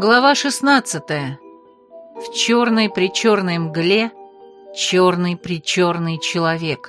Глава 16. В черной-причерной мгле черный-причерный человек.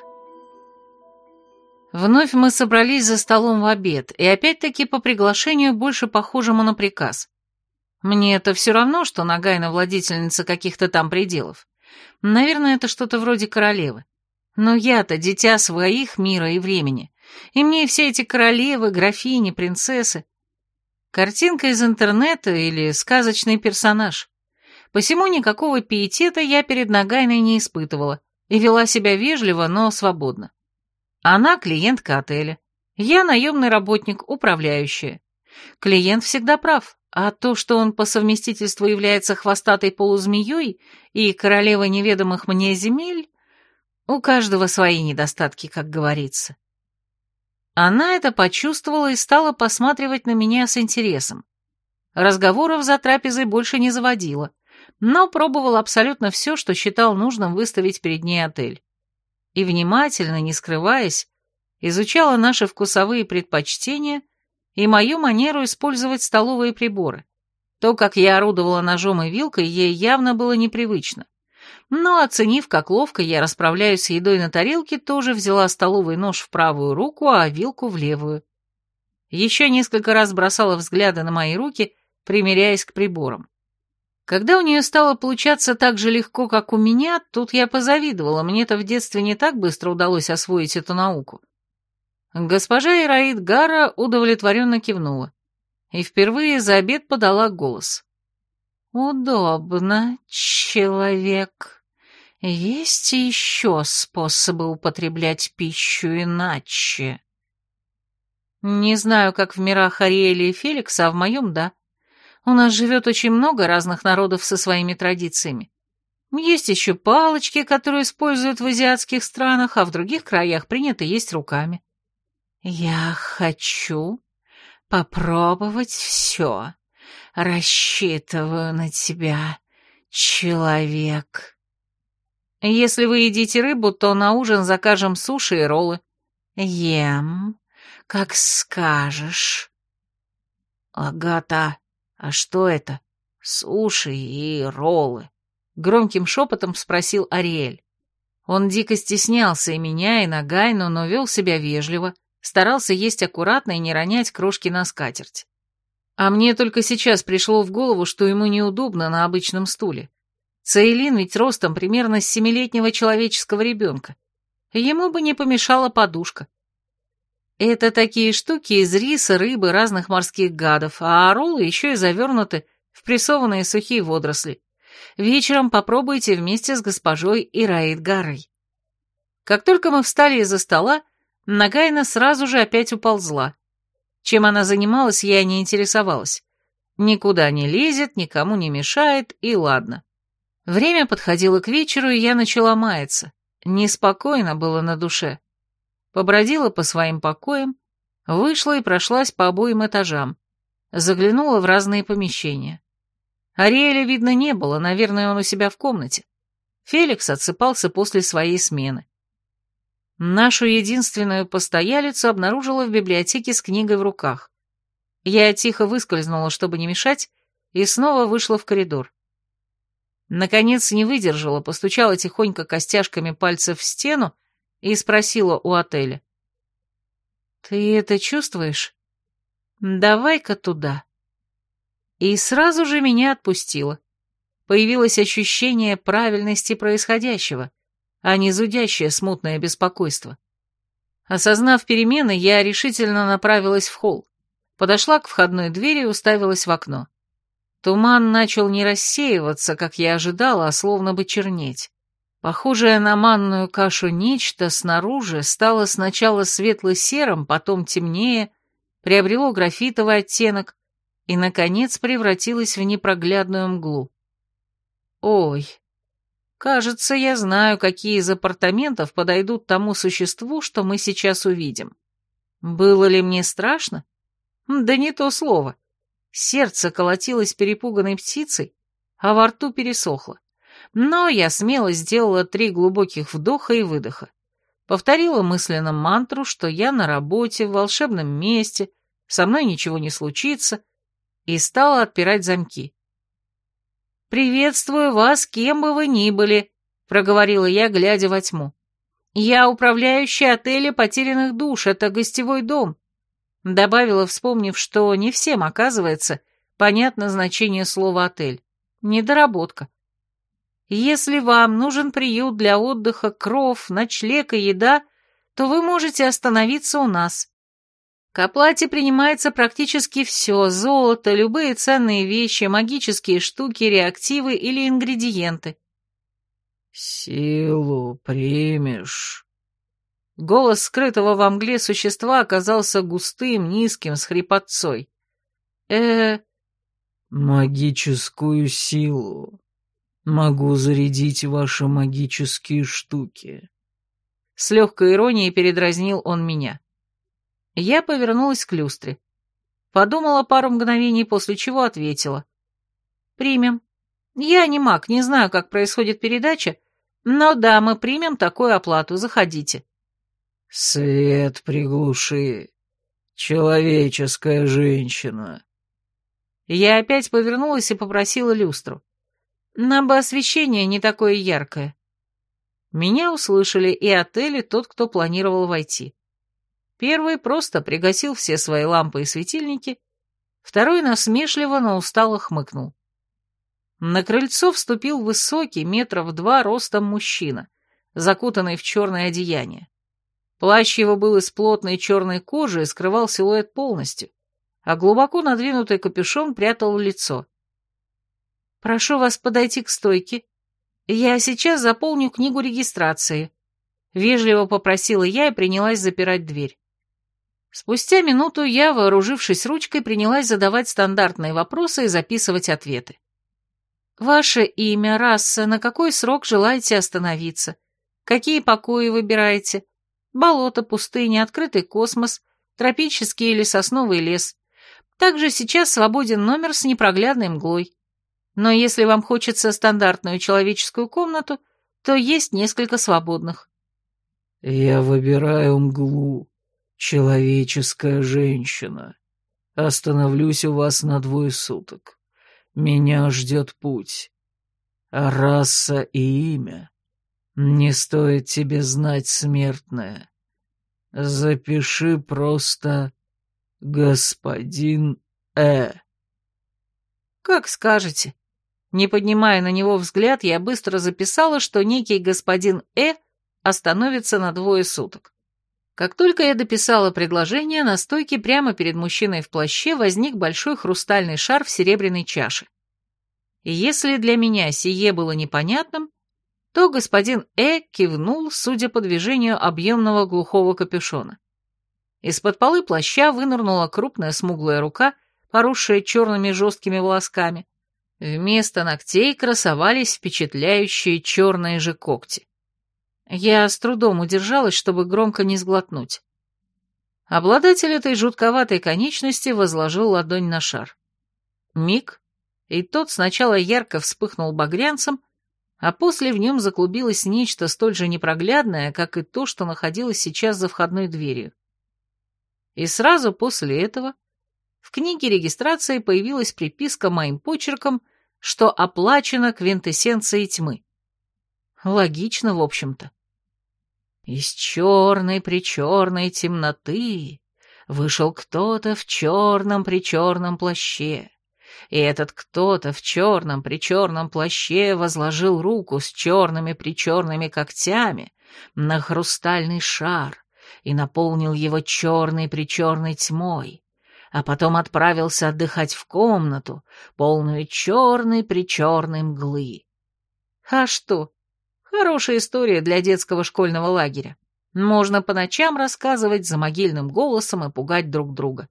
Вновь мы собрались за столом в обед, и опять-таки по приглашению, больше похожему на приказ. Мне это все равно, что Нагайна владительница каких-то там пределов. Наверное, это что-то вроде королевы. Но я-то дитя своих мира и времени, и мне все эти королевы, графини, принцессы. Картинка из интернета или сказочный персонаж. Посему никакого пиетета я перед Нагайной не испытывала и вела себя вежливо, но свободно. Она клиентка отеля, я наемный работник, управляющая. Клиент всегда прав, а то, что он по совместительству является хвостатой полузмеей и королевой неведомых мне земель, у каждого свои недостатки, как говорится. Она это почувствовала и стала посматривать на меня с интересом. Разговоров за трапезой больше не заводила, но пробовала абсолютно все, что считал нужным выставить перед ней отель. И внимательно, не скрываясь, изучала наши вкусовые предпочтения и мою манеру использовать столовые приборы. То, как я орудовала ножом и вилкой, ей явно было непривычно. Но, оценив, как ловко я расправляюсь с едой на тарелке, тоже взяла столовый нож в правую руку, а вилку в левую. Еще несколько раз бросала взгляды на мои руки, примеряясь к приборам. Когда у нее стало получаться так же легко, как у меня, тут я позавидовала, мне-то в детстве не так быстро удалось освоить эту науку. Госпожа Ираид Гара удовлетворенно кивнула и впервые за обед подала голос. «Удобно, человек. Есть еще способы употреблять пищу иначе?» «Не знаю, как в мирах Ариэля и Феликса, а в моем — да. У нас живет очень много разных народов со своими традициями. Есть еще палочки, которые используют в азиатских странах, а в других краях принято есть руками. Я хочу попробовать все. Рассчитываю на тебя, человек. Если вы едите рыбу, то на ужин закажем суши и роллы. Ем, как скажешь. Агата, а что это? Суши и роллы? Громким шепотом спросил Ариэль. Он дико стеснялся и меня, и Нагайну, но вел себя вежливо, старался есть аккуратно и не ронять крошки на скатерть. А мне только сейчас пришло в голову, что ему неудобно на обычном стуле. Цейлин ведь ростом примерно с 7-летнего человеческого ребенка. Ему бы не помешала подушка. Это такие штуки из риса, рыбы, разных морских гадов, а роллы еще и завернуты в прессованные сухие водоросли. Вечером попробуйте вместе с госпожой Ираид Гарой. Как только мы встали из-за стола, Нагайна сразу же опять уползла. Чем она занималась, я не интересовалась. Никуда не лезет, никому не мешает, и ладно. Время подходило к вечеру, и я начала маяться. Неспокойно было на душе. Побродила по своим покоям, вышла и прошлась по обоим этажам. Заглянула в разные помещения. Ариэля видно не было, наверное, он у себя в комнате. Феликс отсыпался после своей смены. Нашу единственную постоялицу обнаружила в библиотеке с книгой в руках. Я тихо выскользнула, чтобы не мешать, и снова вышла в коридор. Наконец не выдержала, постучала тихонько костяшками пальцев в стену и спросила у отеля. «Ты это чувствуешь? Давай-ка туда». И сразу же меня отпустило. Появилось ощущение правильности происходящего, а не зудящее смутное беспокойство. Осознав перемены, я решительно направилась в холл, подошла к входной двери и уставилась в окно. Туман начал не рассеиваться, как я ожидала, а словно бы чернеть. Похожее на манную кашу нечто снаружи стало сначала светло-серым, потом темнее, приобрело графитовый оттенок и, наконец, превратилось в непроглядную мглу. Ой, кажется, я знаю, какие из апартаментов подойдут тому существу, что мы сейчас увидим. Было ли мне страшно? Да не то слово. Сердце колотилось перепуганной птицей, а во рту пересохло. Но я смело сделала 3 глубоких вдоха и выдоха. Повторила мысленно мантру, что я на работе, в волшебном месте, со мной ничего не случится, и стала отпирать замки. «Приветствую вас, кем бы вы ни были», — проговорила я, глядя во тьму. «Я управляющая отеля потерянных душ, это гостевой дом», — добавила, вспомнив, что не всем, оказывается, понятно значение слова «отель». Недоработка. «Если вам нужен приют для отдыха, кров, ночлег и еда, то вы можете остановиться у нас. К оплате принимается практически все: золото, любые ценные вещи, магические штуки, реактивы или ингредиенты». «Силу примешь?» Голос скрытого во мгле существа оказался густым, низким, с хрипотцой. «Магическую силу. Могу зарядить ваши магические штуки». С легкой иронией передразнил он меня. Я повернулась к люстре. Подумала пару мгновений, после чего ответила. «Примем. Я не маг, не знаю, как происходит передача, но да, мы примем такую оплату, заходите». «Свет приглуши, человеческая женщина». Я опять повернулась и попросила люстру. Нам бы освещение не такое яркое. Меня услышали и отель, и тот, кто планировал войти. Первый просто пригасил все свои лампы и светильники, второй насмешливо, но устало хмыкнул. На крыльцо вступил высокий, 2 метра ростом мужчина, закутанный в черное одеяние. Плащ его был из плотной черной кожи и скрывал силуэт полностью, а глубоко надвинутый капюшон прятал лицо. «Прошу вас подойти к стойке. Я сейчас заполню книгу регистрации», — вежливо попросила я и принялась запирать дверь. Спустя минуту я, вооружившись ручкой, принялась задавать стандартные вопросы и записывать ответы. «Ваше имя, раса, на какой срок желаете остановиться? Какие покои выбираете? Болото, пустыня, открытый космос, тропический или сосновый лес. Также сейчас свободен номер с непроглядной мглой. Но если вам хочется стандартную человеческую комнату, то есть несколько свободных». «Я выбираю мглу, человеческая женщина. Остановлюсь у вас на 2 суток. Меня ждет путь. А раса и имя не стоит тебе знать, смертная. Запиши просто господин Э». «Как скажете». Не поднимая на него взгляд, я быстро записала, что некий господин остановится на 2 суток. Как только я дописала предложение, на стойке прямо перед мужчиной в плаще возник большой хрустальный шар в серебряной чаше. И если для меня сие было непонятным, то господин кивнул, судя по движению объемного глухого капюшона. Из-под полы плаща вынырнула крупная смуглая рука, поросшая черными жесткими волосками. Вместо ногтей красовались впечатляющие черные же когти. Я с трудом удержалась, чтобы громко не сглотнуть. Обладатель этой жутковатой конечности возложил ладонь на шар. Миг, и тот сначала ярко вспыхнул багрянцем, а после в нем заклубилось нечто столь же непроглядное, как и то, что находилось сейчас за входной дверью. И сразу после этого в книге регистрации появилась приписка моим почерком, что оплачено квинтэссенцией тьмы. Логично, в общем-то. Из черной-причерной темноты вышел кто-то в черном-причерном плаще, и этот кто-то в черном-причерном плаще возложил руку с черными-причерными когтями на хрустальный шар и наполнил его черной-причерной тьмой, а потом отправился отдыхать в комнату, полную черной-причерной мглы. А что? Хорошая история для детского школьного лагеря. Можно по ночам рассказывать за могильным голосом и пугать друг друга.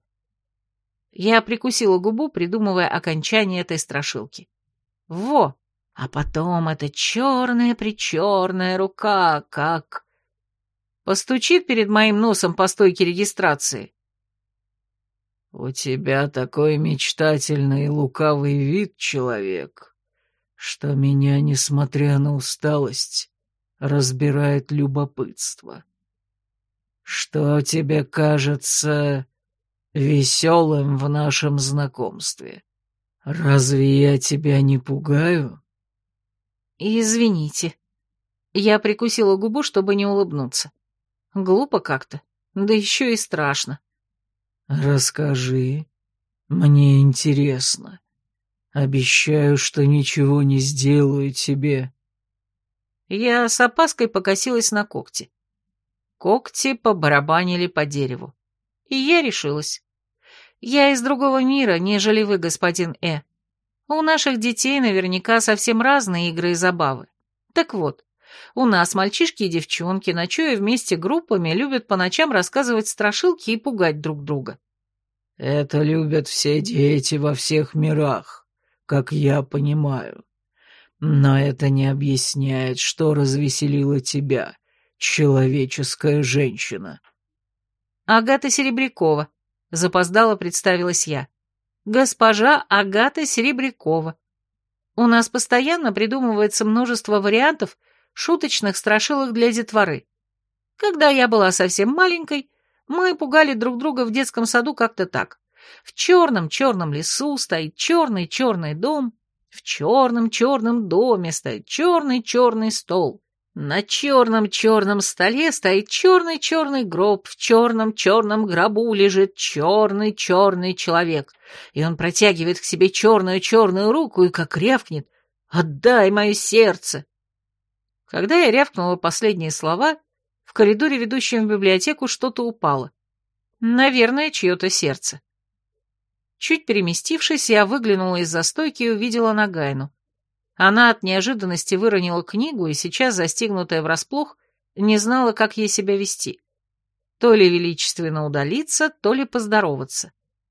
Я прикусила губу, придумывая окончание этой страшилки. Во! А потом эта черная-причерная рука как... постучит перед моим носом по стойке регистрации. «У тебя такой мечтательный и лукавый вид, человек, что меня, несмотря на усталость, разбирает любопытство. Что тебе кажется веселым в нашем знакомстве? «Разве я тебя не пугаю?» Извините. Я прикусила губу, чтобы не улыбнуться. Глупо как-то, да еще и страшно. «Расскажи. Мне интересно. Обещаю, что ничего не сделаю тебе». Я с опаской покосилась на когти. Когти побарабанили по дереву. И я решилась. Я из другого мира, нежели вы, господин Э. У наших детей наверняка совсем разные игры и забавы. Так вот, у нас мальчишки и девчонки, ночуя вместе группами, любят по ночам рассказывать страшилки и пугать друг друга. «Это любят все дети во всех мирах, как я понимаю. Но это не объясняет, что развеселило тебя, человеческая женщина». Агата Серебрякова, запоздало представилась я. Госпожа Агата Серебрякова. У нас постоянно придумывается множество вариантов шуточных страшилок для детворы. Когда я была совсем маленькой, мы пугали друг друга в детском саду как-то так. В черном-черном лесу стоит черный-черный дом, в черном-черном доме стоит черный-черный стол. На черном-черном столе стоит черный-черный гроб, в черном-черном гробу лежит черный-черный человек, и он протягивает к себе черную-черную руку и как рявкнет: «Отдай мое сердце!» Когда я рявкнула последние слова, в коридоре, ведущем в библиотеку, что-то упало. Наверное, чье-то сердце. Чуть переместившись, я выглянула из-за стойки и увидела Нагайну. Она от неожиданности выронила книгу и сейчас, застигнутая врасплох, не знала, как ей себя вести. То ли величественно удалиться, то ли поздороваться.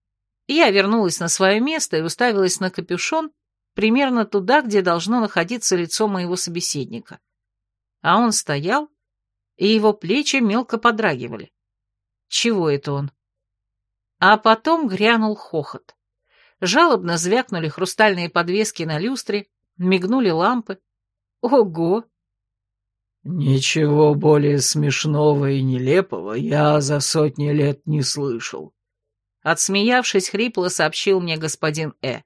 Я вернулась на свое место и уставилась на капюшон примерно туда, где должно находиться лицо моего собеседника. А он стоял, и его плечи мелко подрагивали. Чего это он? А потом грянул хохот. Жалобно звякнули хрустальные подвески на люстре, мигнули лампы. Ого! «Ничего более смешного и нелепого я за сотни лет не слышал», — отсмеявшись, хрипло сообщил мне господин Э.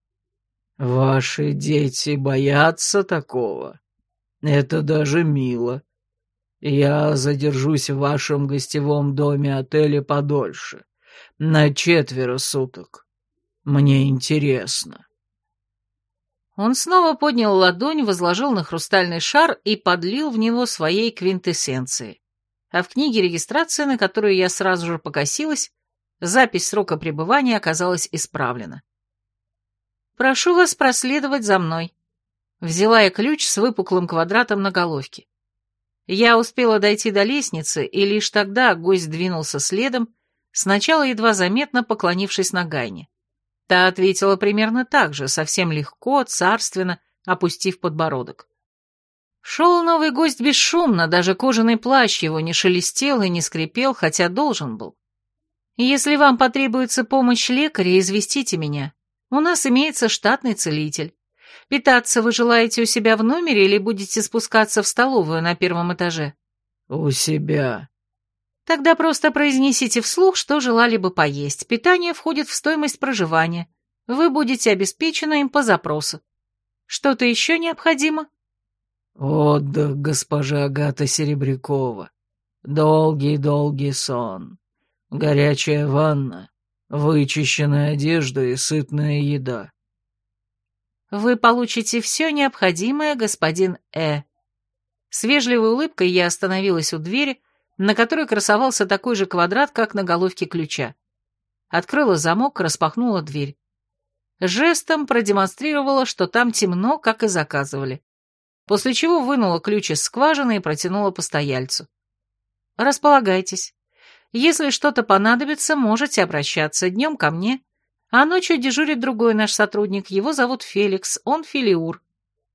«Ваши дети боятся такого? Это даже мило. Я задержусь в вашем гостевом доме-отеле подольше, на 4 суток. Мне интересно». Он снова поднял ладонь, возложил на хрустальный шар и подлил в него своей квинтэссенции. А в книге регистрации, на которую я сразу же покосилась, запись срока пребывания оказалась исправлена. «Прошу вас проследовать за мной». Взяла я ключ с выпуклым квадратом на головке. Я успела дойти до лестницы, и лишь тогда гость двинулся следом, сначала едва заметно поклонившись Нагайне. Та ответила примерно так же, совсем легко, царственно, опустив подбородок. Шел новый гость бесшумно, даже кожаный плащ его не шелестел и не скрипел, хотя должен был. «Если вам потребуется помощь лекаря, известите меня. У нас имеется штатный целитель. Питаться вы желаете у себя в номере или будете спускаться в столовую на 1 этаже?» «У себя». Тогда просто произнесите вслух, что желали бы поесть. Питание входит в стоимость проживания. Вы будете обеспечены им по запросу. Что-то еще необходимо? «Отдых, госпожа Агата Серебрякова. Долгий-долгий сон. Горячая ванна, вычищенная одежда и сытная еда». Вы получите все необходимое, господин Э. С вежливой улыбкой я остановилась у двери, на которой красовался такой же квадрат, как на головке ключа. Открыла замок, распахнула дверь. Жестом продемонстрировала, что там темно, как и заказывали. После чего вынула ключ из скважины и протянула постояльцу. «Располагайтесь. Если что-то понадобится, можете обращаться днем ко мне, а ночью дежурит другой наш сотрудник, его зовут Феликс, он Филиур».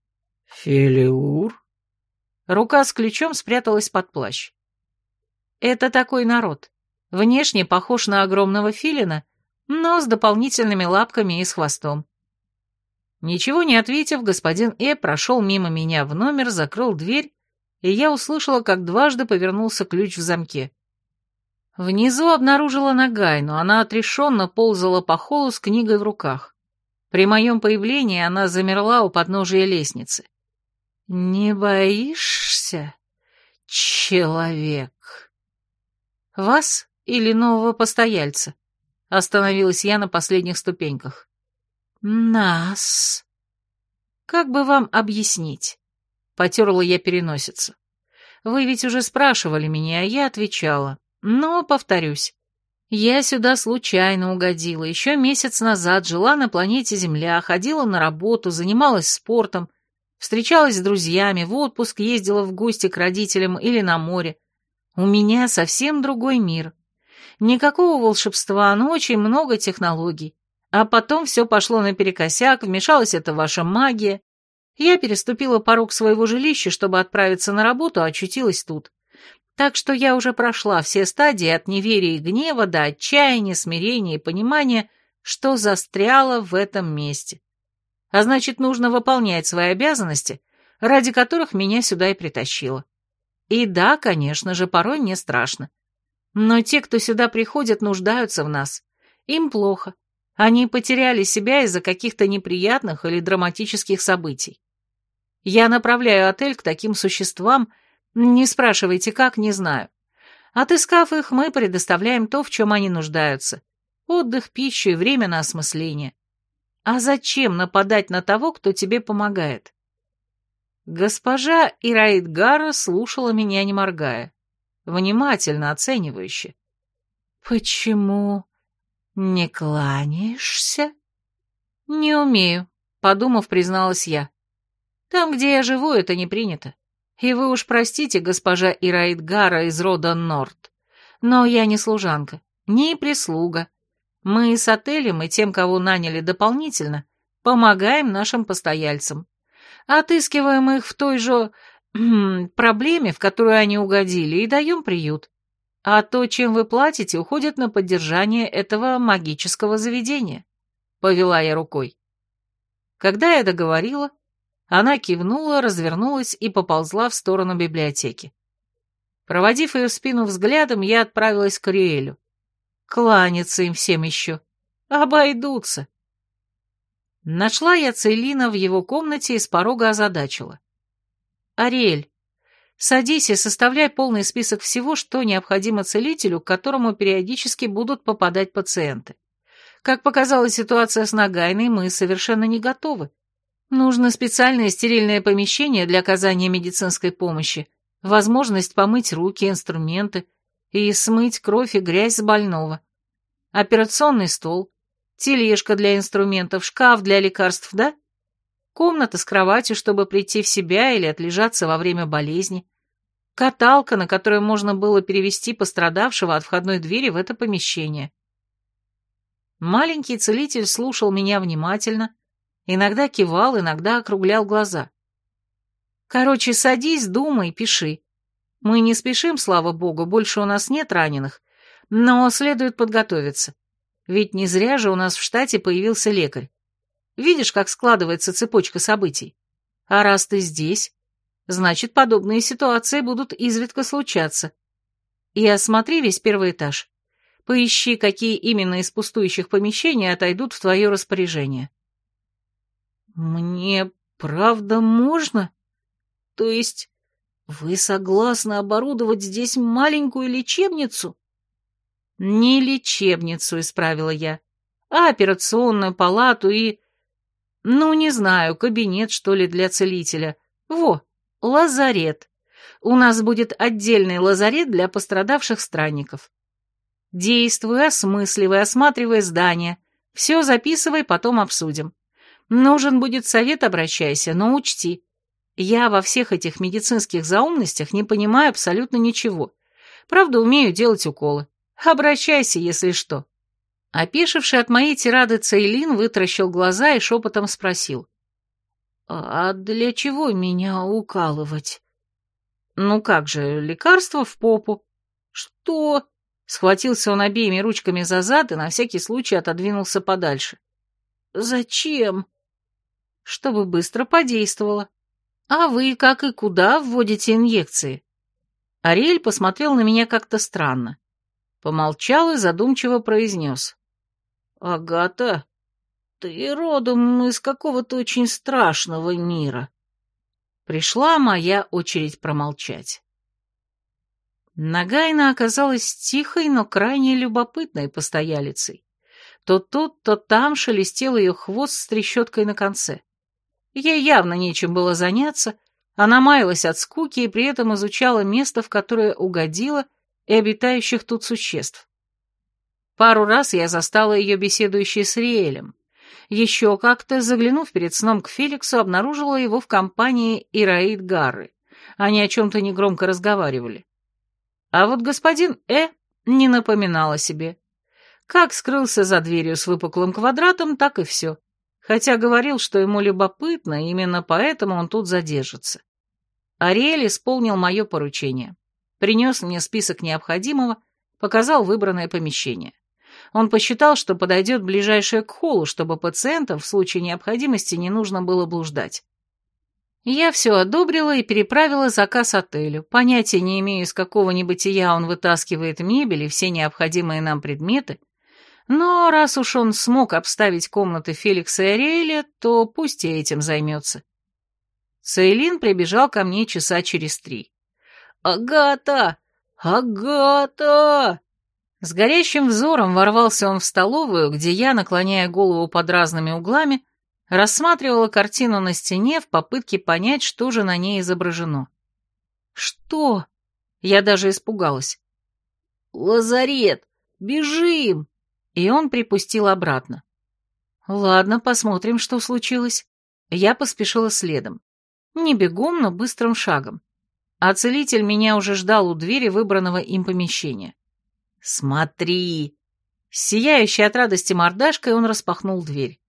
«Филиур?» Рука с ключом спряталась под плащ. Это такой народ. Внешне похож на огромного филина, но с дополнительными лапками и с хвостом. Ничего не ответив, господин Э прошел мимо меня в номер, закрыл дверь, и я услышала, как дважды повернулся ключ в замке. Внизу обнаружила Нагайну, она отрешенно ползала по холлу с книгой в руках. При моем появлении она замерла у подножия лестницы. «Не боишься, человек?» «Вас или нового постояльца?» Остановилась я на последних ступеньках. «Нас». «Как бы вам объяснить?» Потерла я переносицу. «Вы ведь уже спрашивали меня, а я отвечала. Но, повторюсь, я сюда случайно угодила. Еще месяц назад жила на планете Земля, ходила на работу, занималась спортом, встречалась с друзьями, в отпуск ездила в гости к родителям или на море. У меня совсем другой мир. Никакого волшебства, но очень много технологий. А потом все пошло наперекосяк, вмешалась эта ваша магия. Я переступила порог своего жилища, чтобы отправиться на работу, а очутилась тут. Так что я уже прошла все стадии от неверия и гнева до отчаяния, смирения и понимания, что застряла в этом месте. А значит, нужно выполнять свои обязанности, ради которых меня сюда и притащило. И да, конечно же, порой мне страшно. Но те, кто сюда приходят, нуждаются в нас. Им плохо. Они потеряли себя из-за каких-то неприятных или драматических событий. Я направляю отель к таким существам, не спрашивайте как, не знаю. Отыскав их, мы предоставляем то, в чем они нуждаются. Отдых, пищу и время на осмысление. А зачем нападать на того, кто тебе помогает? Госпожа Ираидгара слушала меня, не моргая, внимательно, оценивающе. «Почему не кланяешься?» «Не умею», — подумав, призналась я. «Там, где я живу, это не принято. И вы уж простите, госпожа Ираидгара из рода Норт, но я не служанка, не прислуга. Мы с отелем и тем, кого наняли дополнительно, помогаем нашим постояльцам. Отыскиваем их в той же проблеме, в которую они угодили, и даем приют. А то, чем вы платите, уходит на поддержание этого магического заведения», — повела я рукой. Когда я договорила, она кивнула, развернулась и поползла в сторону библиотеки. Проводив ее спину взглядом, я отправилась к Ариэлю. Кланяться им всем еще. Обойдутся. Нашла я Цейлина в его комнате и с порога озадачила. «Ариэль, садись и составляй полный список всего, что необходимо целителю, к которому периодически будут попадать пациенты. Как показала ситуация с Нагайной, мы совершенно не готовы. Нужно специальное стерильное помещение для оказания медицинской помощи, возможность помыть руки, инструменты и смыть кровь и грязь с больного. Операционный стол, тележка для инструментов, шкаф для лекарств, да? Комната с кроватью, чтобы прийти в себя или отлежаться во время болезни. Каталка, на которой можно было перевести пострадавшего от входной двери в это помещение. Маленький целитель слушал меня внимательно, иногда кивал, иногда округлял глаза. «Короче, садись, думай, пиши. Мы не спешим, слава богу, больше у нас нет раненых, но следует подготовиться. Ведь не зря же у нас в штате появился лекарь. Видишь, как складывается цепочка событий? А раз ты здесь, значит, подобные ситуации будут изредка случаться. И осмотри весь первый этаж. Поищи, какие именно из пустующих помещений отойдут в твое распоряжение». «Мне правда можно? То есть вы согласны оборудовать здесь маленькую лечебницу?» «Не лечебницу», — исправила я, «а операционную палату и... ну, не знаю, кабинет, что ли, для целителя. Во, лазарет. У нас будет отдельный лазарет для пострадавших странников. Действуй, осмысливай, осматривай здание. Все записывай, потом обсудим. Нужен будет совет, обращайся, но учти, я во всех этих медицинских заумностях не понимаю абсолютно ничего. Правда, умею делать уколы. Обращайся, если что». Опешивший от моей тирады Цейлин вытаращил глаза и шепотом спросил. «А для чего меня укалывать?» «Ну как же, лекарство в попу». «Что?» Схватился он обеими ручками за зад и на всякий случай отодвинулся подальше. «Зачем?» «Чтобы быстро подействовало. А вы как и куда вводите инъекции?» Ариэль посмотрел на меня как-то странно. Помолчал и задумчиво произнес. «Агата, ты родом из какого-то очень страшного мира». Пришла моя очередь промолчать. Нагайна оказалась тихой, но крайне любопытной постоялицей. То тут, то там шелестел ее хвост с трещоткой на конце. Ей явно нечем было заняться, она маялась от скуки и при этом изучала место, в которое угодила, и обитающих тут существ. Пару раз я застала ее беседующей с Риэлем. Еще как-то, заглянув перед сном к Феликсу, обнаружила его в компании Ираид Гарры. Они о чем-то негромко разговаривали. А вот господин не напоминал о себе. Как скрылся за дверью с выпуклым квадратом, так и все. Хотя говорил, что ему любопытно, и именно поэтому он тут задержится. Ариэль исполнил мое поручение. Принес мне список необходимого, показал выбранное помещение. Он посчитал, что подойдет ближайшее к холлу, чтобы пациентам в случае необходимости не нужно было блуждать. Я все одобрила и переправила заказ отелю. Понятия не имею, из какого небытия он вытаскивает мебель и все необходимые нам предметы, но раз уж он смог обставить комнаты Феликса и Ариэля, то пусть и этим займется. Цейлин прибежал ко мне часа через 3. «Агата! Агата!» С горящим взором ворвался он в столовую, где я, наклоняя голову под разными углами, рассматривала картину на стене в попытке понять, что же на ней изображено. «Что?» Я даже испугалась. «Лазарет! Бежим!» И он припустил обратно. «Ладно, посмотрим, что случилось». Я поспешила следом. Не бегом, но быстрым шагом. А целитель меня уже ждал у двери выбранного им помещения. «Смотри!» Сияющий от радости мордашкой он распахнул дверь.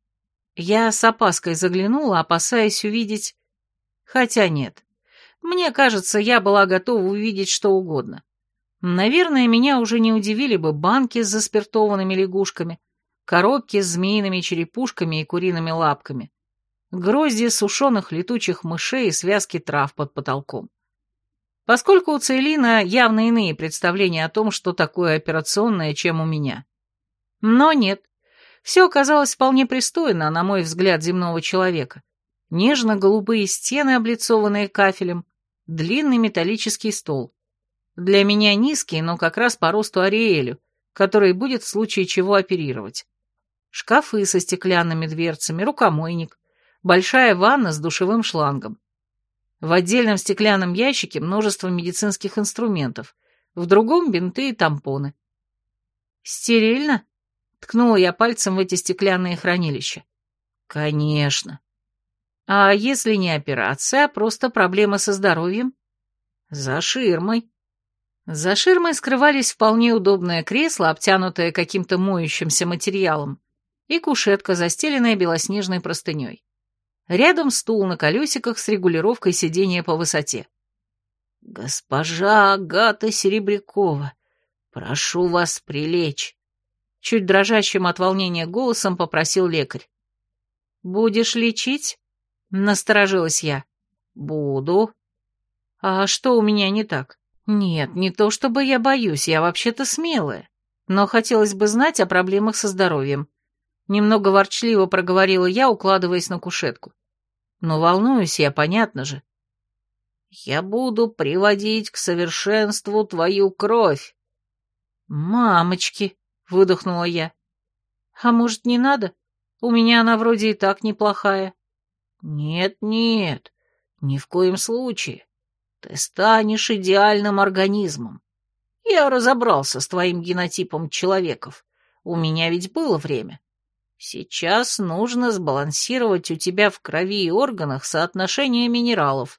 Я с опаской заглянула, опасаясь увидеть... Хотя нет. Мне кажется, я была готова увидеть что угодно. Наверное, меня уже не удивили бы банки с заспиртованными лягушками, коробки с змеиными черепушками и куриными лапками, грозди сушеных летучих мышей и связки трав под потолком. Поскольку у Цейлина явно иные представления о том, что такое операционное, чем у меня. Но нет, все оказалось вполне пристойно, на мой взгляд, земного человека. Нежно-голубые стены, облицованные кафелем, длинный металлический стол. Для меня низкий, но как раз по росту Ариэлю, который будет в случае чего оперировать. Шкафы со стеклянными дверцами, рукомойник, большая ванна с душевым шлангом. В отдельном стеклянном ящике множество медицинских инструментов, в другом бинты и тампоны. «Стерильно?» — ткнула я пальцем в эти стеклянные хранилища. «Конечно. А если не операция, а просто проблема со здоровьем?» «За ширмой». За ширмой скрывались вполне удобное кресло, обтянутое каким-то моющимся материалом, и кушетка, застеленная белоснежной простыней. Рядом стул на колесиках с регулировкой сидения по высоте. «Госпожа Агата Серебрякова, прошу вас прилечь», — чуть дрожащим от волнения голосом попросил лекарь. «Будешь лечить?» — насторожилась я. «Буду». «А что у меня не так?» «Нет, не то чтобы я боюсь, я вообще-то смелая, но хотелось бы знать о проблемах со здоровьем». Немного ворчливо проговорила я, укладываясь на кушетку. «Но волнуюсь я, понятно же». «Я буду приводить к совершенству твою кровь». «Мамочки», — выдохнула я. «А может, не надо? У меня она вроде и так неплохая». «Нет-нет, ни в коем случае. Ты станешь идеальным организмом. Я разобрался с твоим генотипом человеков. У меня ведь было время. Сейчас нужно сбалансировать у тебя в крови и органах соотношение минералов».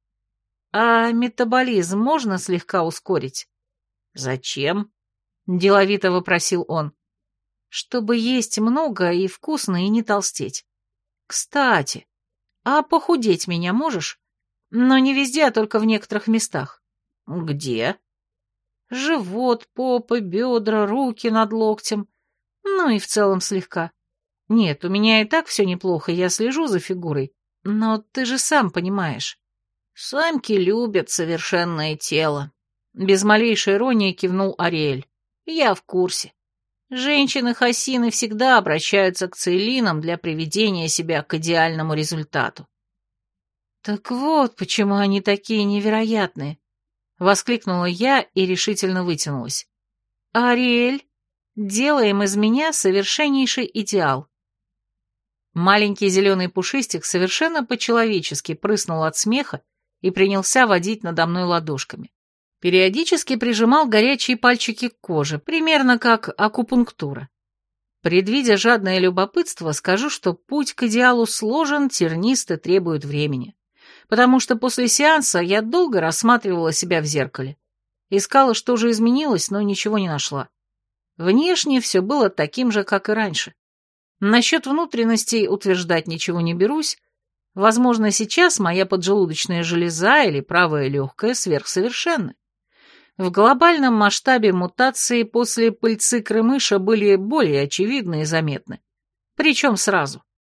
«А метаболизм можно слегка ускорить?» «Зачем?» — деловито вопросил он. «Чтобы есть много и вкусно, и не толстеть. Кстати, а похудеть меня можешь? Но не везде, а только в некоторых местах». «Где?» «Живот, попа, бедра, руки над локтем. Ну и в целом слегка. Нет, у меня и так все неплохо, я слежу за фигурой. Но ты же сам понимаешь». «Самки любят совершенное тело», — без малейшей иронии кивнул Ариэль. «Я в курсе. Женщины-хасины всегда обращаются к цейлинам для приведения себя к идеальному результату. «Так вот, почему они такие невероятные!» — воскликнула я и решительно вытянулась. «Ариэль, делаем из меня совершеннейший идеал». Маленький зеленый пушистик совершенно по-человечески прыснул от смеха и принялся водить надо мной ладошками. Периодически прижимал горячие пальчики к коже, примерно как акупунктура. Предвидя жадное любопытство, скажу, что путь к идеалу сложен, тернист и требует времени. Потому что после сеанса я долго рассматривала себя в зеркале. Искала, что же изменилось, но ничего не нашла. Внешне все было таким же, как и раньше. Насчет внутренностей утверждать ничего не берусь. Возможно, сейчас моя поджелудочная железа или правая легкая сверхсовершенны. В глобальном масштабе мутации после пыльцы крымыша были более очевидны и заметны. Причем сразу.